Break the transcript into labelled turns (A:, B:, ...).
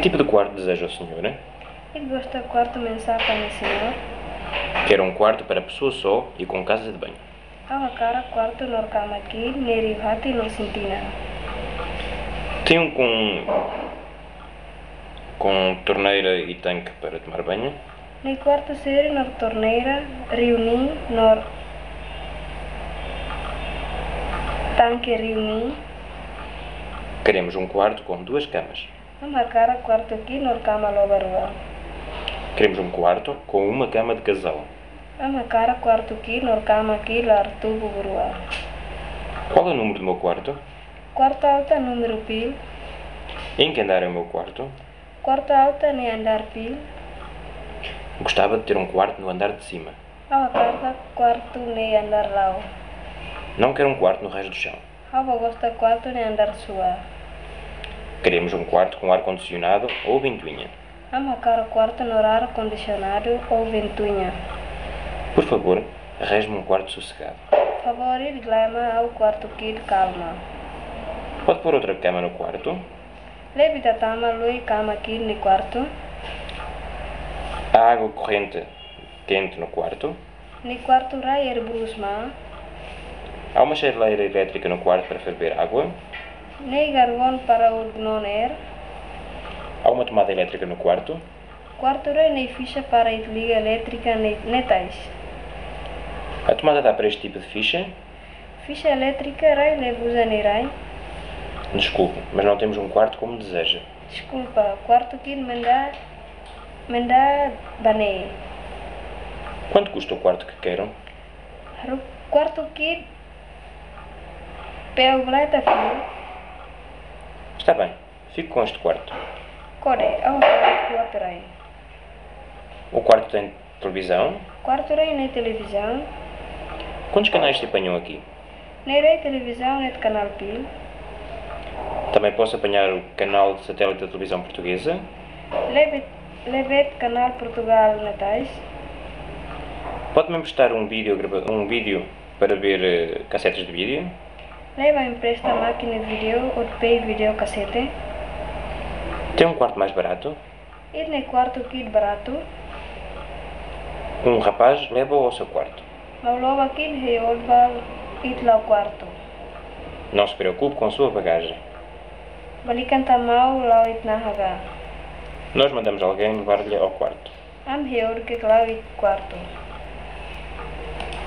A: tipo de quarto deseja o senhor?
B: Eu gosto de quarto mensagem, senhor.
A: Quero um quarto para pessoa só e com casa de banho.
B: Awa cara quarto nor cama aqui, neri hati no sentina.
A: Tem um com torneira e tanque para tomar banho.
B: Nei quarto seri nor torneira, riuni nor tanque riuni.
A: Queremos um quarto com 2 camas.
B: Ama cara quarto aqui nor cama lobarua.
A: Queremos um quarto com uma cama de casal.
B: Ama cara quarto aqui nor cama aqui lar tubo burua.
A: Qual é o número do meu quarto?
B: Quarto alta número pil.
A: Em que andar é o meu quarto?
B: Quarto alta ne andar pil.
A: Gostava de ter um quarto no andar de cima.
B: Awa cara quarto ne andar lau.
A: Não quero um quarto no resto do chão.
B: Awa gosta quarto ne andar sua.
A: Queremos um quarto com ar-condicionado ou ventoinha.
B: Ama cara quarto no ar condicionado ou ventoinha.
A: Por favor, arranje-me um quarto sossegado.
B: Favorit glama ao quarto kid calma.
A: Pode pôr outra cama no quarto?
B: Levita tama lui cama kid no quarto.
A: Há água corrente quente no quarto?
B: No quarto rai brusma.
A: Há uma chaleira elétrica no quarto para ferver água?
B: Nei gargon para o gnoner.
A: Há uma tomada elétrica no quarto?
B: Quarto rai nei ficha para liga elétrica netais.
A: A tomada dá para este tipo de ficha?
B: Ficha elétrica rai levusa nei rai.
A: Desculpe, mas não temos um quarto como deseja.
B: Desculpa, quarto kid menda bane.
A: Quanto custa o quarto que quero?
B: Quarto kid peu blata fio.
A: Está bem, fico com este quarto.
B: Kode, ao quarto rai.
A: O quarto tem televisão?
B: Quarto rai nei televisão.
A: Quantos canais se apanham aqui?
B: Nei rai televisão net canal pil.
A: Também posso apanhar o canal de satélite da televisão portuguesa?
B: Levet canal Portugal netais.
A: Pode-me emprestar um vídeo para ver cassetes de vídeo?
B: Leva empresta máquina de vídeo ou pay vídeo cassete.
A: Tem um quarto mais barato?
B: Ir nei quarto kid barato.
A: Um rapaz leva-o ao seu quarto.
B: Maulova kid he olva itla quarto.
A: Não se preocupe com a sua bagagem.
B: Balikan tamau lau itna haga.
A: Nós mandamos alguém levar-lhe ao quarto.
B: Am he or que lau it quarto.